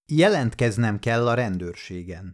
Jelentkeznem kell a rendőrségen.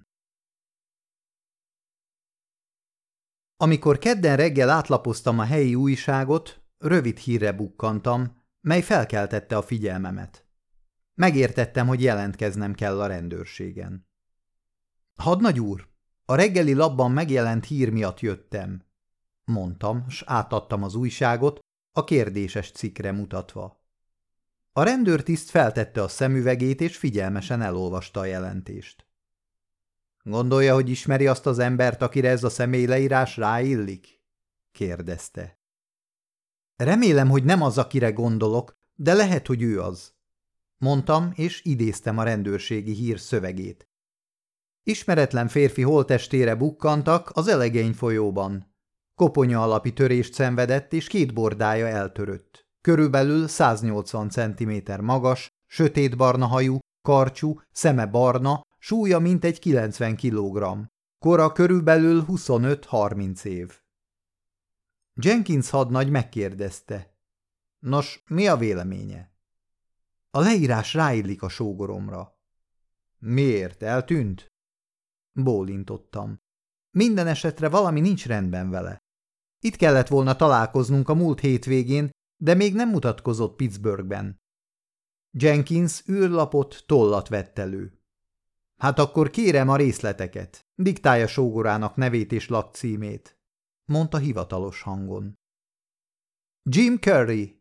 Amikor kedden reggel átlapoztam a helyi újságot, rövid hírre bukkantam, mely felkeltette a figyelmemet. Megértettem, hogy jelentkeznem kell a rendőrségen. Hadnagy úr, a reggeli labban megjelent hír miatt jöttem, mondtam, s átadtam az újságot, a kérdéses cikkre mutatva. A rendőrtiszt feltette a szemüvegét, és figyelmesen elolvasta a jelentést. Gondolja, hogy ismeri azt az embert, akire ez a személyleírás ráillik? Kérdezte. Remélem, hogy nem az, akire gondolok, de lehet, hogy ő az. Mondtam, és idéztem a rendőrségi hír szövegét. Ismeretlen férfi holttestére bukkantak az Elegény folyóban. Koponya alapi törést szenvedett, és 2 bordája eltörött. Körülbelül 180 cm magas, sötétbarna hajú, karcsú, szeme barna, súlya mintegy 90 kg. Kora körülbelül 25-30 év. Jenkins hadnagy megkérdezte. Nos, mi a véleménye? A leírás ráillik a sógoromra. Miért? Eltűnt? Bólintottam. Minden esetre valami nincs rendben vele. Itt kellett volna találkoznunk a múlt hétvégén, de még nem mutatkozott Pittsburghben. Jenkins űrlapot, tollat vett elő. Hát akkor kérem a részleteket. Diktálja sógorának nevét és lakcímét, mondta hivatalos hangon. Jim Curry,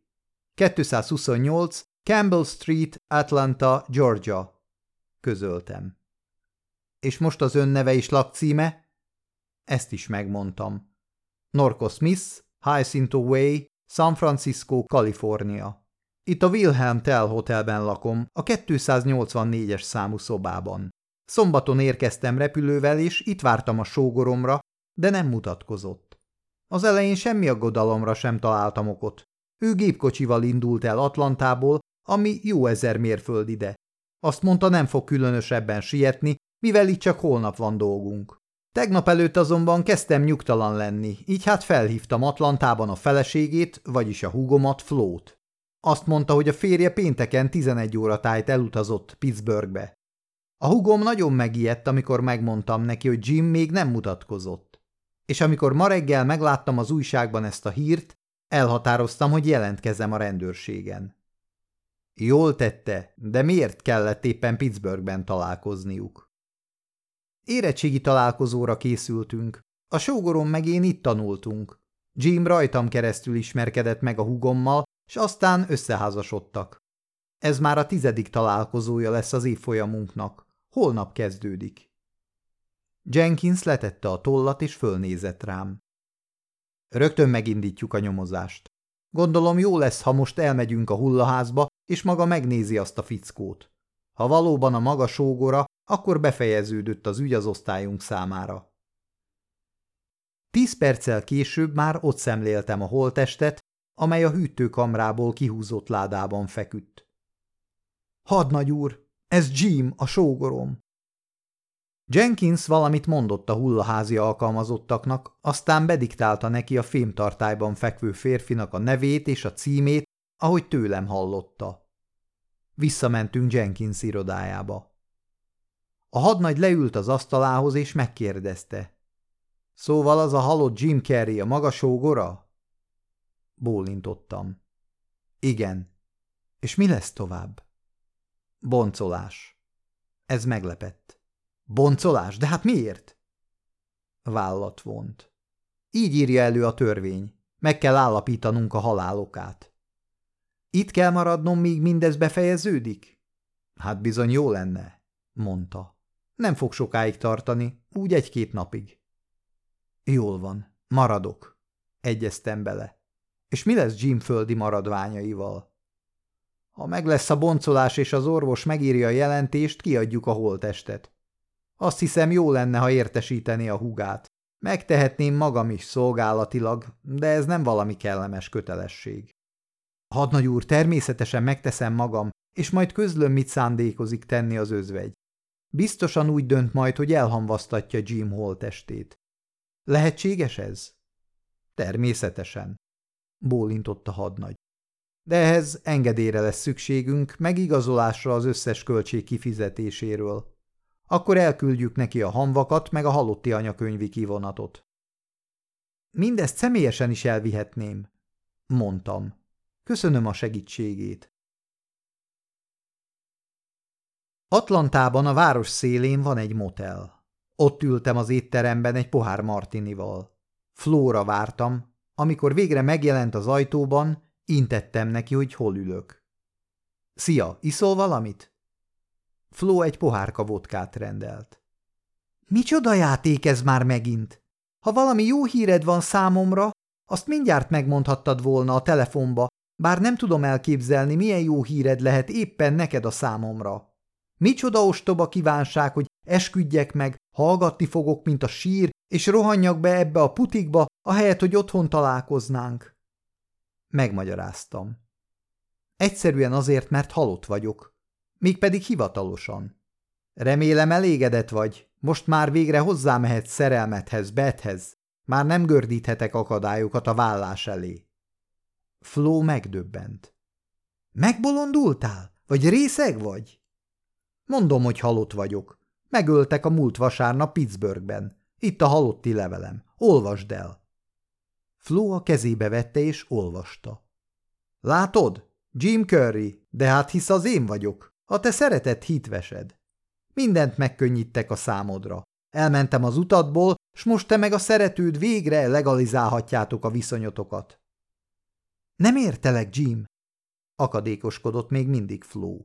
228 Campbell Street, Atlanta, Georgia, közöltem. És most az ön neve és lakcíme? Ezt is megmondtam. Norco Smith, Jacinto Way, San Francisco, Kalifornia. Itt a Wilhelm Tell Hotelben lakom, a 284-es számú szobában. Szombaton érkeztem repülővel, és itt vártam a sógoromra, de nem mutatkozott. Az elején semmi aggodalomra sem találtam okot. Ő gépkocsival indult el Atlantából, ami jó 1000 mérföld ide. Azt mondta, nem fog különösebben sietni, mivel itt csak holnap van dolgunk. Tegnap előtt azonban kezdtem nyugtalan lenni, így hát felhívtam Atlantában a feleségét, vagyis a húgomat, Flót. Azt mondta, hogy a férje pénteken 11 óra tájt elutazott Pittsburghbe. A húgom nagyon megijedt, amikor megmondtam neki, hogy Jim még nem mutatkozott. És amikor ma reggel megláttam az újságban ezt a hírt, elhatároztam, hogy jelentkezem a rendőrségen. Jól tette, de miért kellett éppen Pittsburghben találkozniuk? Érettségi találkozóra készültünk. A sógorom meg én itt tanultunk. Jim rajtam keresztül ismerkedett meg a húgommal, s aztán összeházasodtak. Ez már a 10. találkozója lesz az évfolyamunknak. Holnap kezdődik. Jenkins letette a tollat, és fölnézett rám. Rögtön megindítjuk a nyomozást. Gondolom jó lesz, ha most elmegyünk a hullaházba, és maga megnézi azt a fickót. Ha valóban a maga sógora, akkor befejeződött az ügy az osztályunk számára. 10 perccel később már ott szemléltem a holttestet, amely a hűtőkamrából kihúzott ládában feküdt. Hadnagy úr, ez Jim, a sógorom. Jenkins valamit mondott a hullaházi alkalmazottaknak, aztán bediktálta neki a fémtartályban fekvő férfinak a nevét és a címét, ahogy tőlem hallotta. Visszamentünk Jenkins irodájába. A hadnagy leült az asztalához, és megkérdezte. Szóval az a halott Jim Carrey a maga sógora? Bólintottam. Igen. És mi lesz tovább? Boncolás. Ez meglepett. Boncolás? De hát miért? Vállat vont. Így írja elő a törvény. Meg kell állapítanunk a halálokát. Itt kell maradnom, míg mindez befejeződik? Hát bizony jó lenne, mondta. Nem fog sokáig tartani, úgy 1-2 napig. Jól van, maradok, egyeztem bele. És mi lesz Jim földi maradványaival? Ha meg lesz a boncolás és az orvos megírja a jelentést, kiadjuk a holttestet. Azt hiszem, jó lenne, ha értesíteni a húgát. Megtehetném magam is szolgálatilag, de ez nem valami kellemes kötelesség. Hadnagy úr, természetesen megteszem magam, és majd közlöm, mit szándékozik tenni az özvegy. Biztosan úgy dönt majd, hogy elhamvasztatja Jim holttestét. Lehetséges ez? Természetesen, bólintott a hadnagy. de ehhez engedélyre lesz szükségünk, meg igazolásra az összes költség kifizetéséről. Akkor elküldjük neki a hamvakat, meg a halotti anyakönyvi kivonatot. Mindezt személyesen is elvihetném, mondtam. Köszönöm a segítségét. Atlantában a város szélén van egy motel. Ott ültem az étteremben egy pohár martinival. Flóra vártam, amikor végre megjelent az ajtóban, intettem neki, hogy hol ülök. Szia, iszol valamit? Fló egy pohárka vodkát rendelt. Micsoda játék ez már megint? Ha valami jó híred van számomra, azt mindjárt megmondhattad volna a telefonba, bár nem tudom elképzelni, milyen jó híred lehet éppen neked a számomra. Micsoda ostoba kívánság, hogy esküdjek meg, hallgatni fogok, mint a sír, és rohanjak be ebbe a putikba, ahelyett, hogy otthon találkoznánk. Megmagyaráztam. Egyszerűen azért, mert halott vagyok. Mégpedig hivatalosan. Remélem elégedett vagy, most már végre hozzámehetsz szerelmethez, Bethhez. Már nem gördíthetek akadályokat a vállás elé. Flo megdöbbent. Megbolondultál? Vagy részeg vagy? Mondom, hogy halott vagyok. Megöltek a múlt vasárnap Pittsburghben. Itt a halotti levelem. Olvasd el. Flo a kezébe vette és olvasta. Látod? Jim Curry, de hát hisz az én vagyok. A te szeretett hitvesed. Mindent megkönnyítek a számodra. Elmentem az utatból, s most te meg a szeretőd végre legalizálhatjátok a viszonyotokat. Nem értelek, Jim, akadékoskodott még mindig Flo.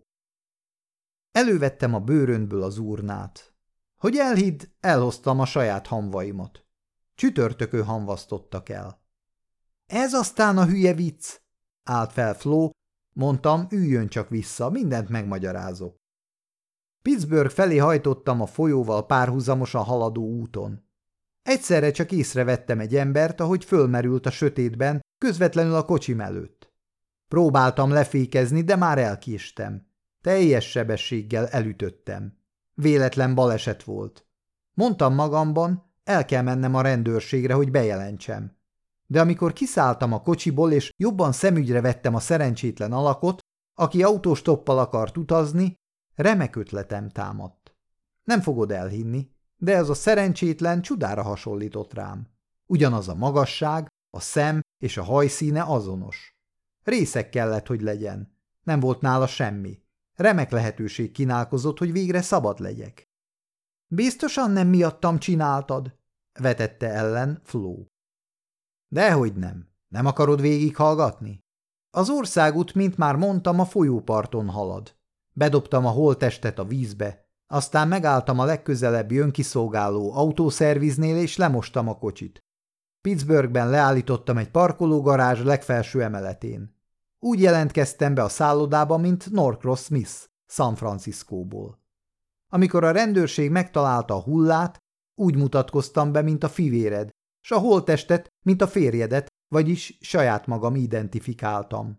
Elővettem a bőröndből az urnát. Hogy elhidd, elhoztam a saját hamvaimat. Csütörtökön hamvasztottak el. Ez aztán a hülye vicc, állt fel Flo, mondtam, üljön csak vissza, mindent megmagyarázok. Pittsburgh felé hajtottam a folyóval párhuzamosan haladó úton. Egyszerre csak észrevettem egy embert, ahogy fölmerült a sötétben, közvetlenül a kocsim előtt. Próbáltam lefékezni, de már elkéstem. Teljes sebességgel elütöttem. Véletlen baleset volt. Mondtam magamban, el kell mennem a rendőrségre, hogy bejelentsem. De amikor kiszálltam a kocsiból, és jobban szemügyre vettem a szerencsétlen alakot, aki autóstoppal akart utazni, remek ötletem támadt. Nem fogod elhinni, de ez a szerencsétlen csudára hasonlított rám. Ugyanaz a magasság, a szem és a hajszíne azonos. Részeg kellett, hogy legyen. Nem volt nála semmi. Remek lehetőség kínálkozott, hogy végre szabad legyek. Biztosan nem miattam csináltad? Vetette ellen Flo. Dehogy nem. Nem akarod végighallgatni? Az országút, mint már mondtam, a folyóparton halad. Bedobtam a holttestet a vízbe, aztán megálltam a legközelebbi önkiszolgáló autószerviznél, és lemostam a kocsit. Pittsburghben leállítottam egy parkológarázs legfelső emeletén. Úgy jelentkeztem be a szállodába, mint Norcross Smith, San Franciscóból. Amikor a rendőrség megtalálta a hullát, úgy mutatkoztam be, mint a fivéred, s a holttestet, mint a férjedet, vagyis saját magam identifikáltam.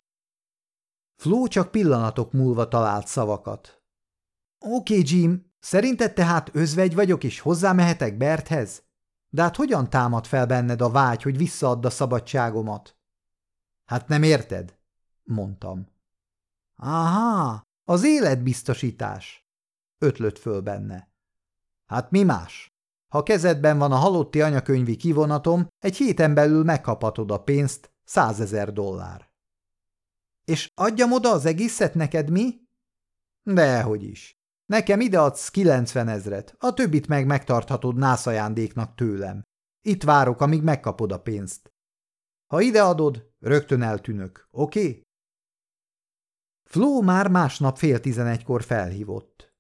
Flo csak pillanatok múlva talált szavakat. Oké, Jim, szerinted tehát özvegy vagyok, és hozzámehetek Berthez? De hát hogyan támad fel benned a vágy, hogy visszaadd a szabadságomat? Hát nem érted? Mondtam. Áhá, az életbiztosítás, ötlött föl benne. Hát mi más? Ha kezedben van a halotti anyakönyvi kivonatom, egy héten belül megkaphatod a pénzt, $100,000. És adjam oda az egészet neked, mi? Dehogy is. Nekem ideadsz 90,000, a többit meg megtarthatod nászajándéknak tőlem. Itt várok, amíg megkapod a pénzt. Ha ideadod, rögtön eltűnök, oké? Flo már másnap 10:30-kor felhívott.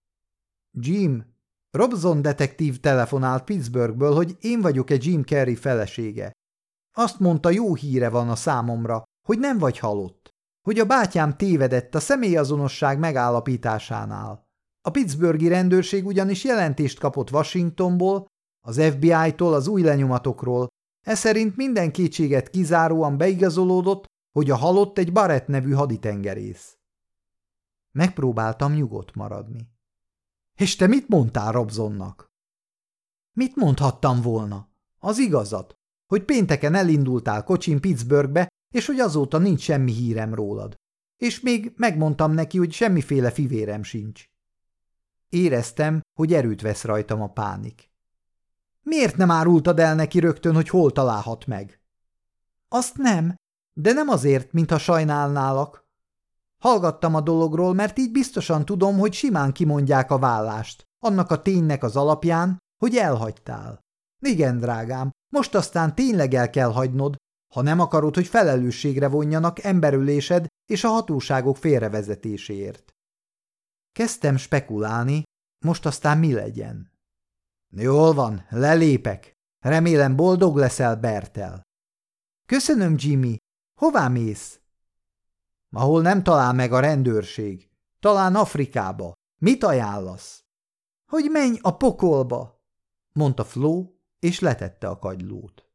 Jim, Robson detektív telefonált Pittsburghből, hogy én vagyok egy Jim Carrey felesége. Azt mondta, jó híre van a számomra, hogy nem vagy halott, hogy a bátyám tévedett a személyazonosság megállapításánál. A pittsburghi rendőrség ugyanis jelentést kapott Washingtonból, az FBI-tól az új lenyomatokról, ez szerint minden kétséget kizáróan beigazolódott, hogy a halott egy Barrett nevű haditengerész. Megpróbáltam nyugodt maradni. És te mit mondtál Robsonnak? Mit mondhattam volna? Az igazat, hogy pénteken elindultál kocsin Pittsburghbe, és hogy azóta nincs semmi hírem rólad. És még megmondtam neki, hogy semmiféle fivérem sincs. Éreztem, hogy erőt vesz rajtam a pánik. Miért nem árultad el neki rögtön, hogy hol találhat meg? Azt nem, de nem azért, mintha sajnálnálak. Hallgattam a dologról, mert így biztosan tudom, hogy simán kimondják a vállást, annak a ténynek az alapján, hogy elhagytál. Igen, drágám, most aztán tényleg el kell hagynod, ha nem akarod, hogy felelősségre vonjanak emberölésed és a hatóságok félrevezetéséért. Kezdtem spekulálni, most aztán mi legyen. Jól van, lelépek. Remélem boldog leszel Berttel. Köszönöm, Jimmy. Hová mész? Ahol nem talál meg a rendőrség. Talán Afrikába. Mit ajánlasz? Hogy menj a pokolba, mondta Flo, és letette a kagylót.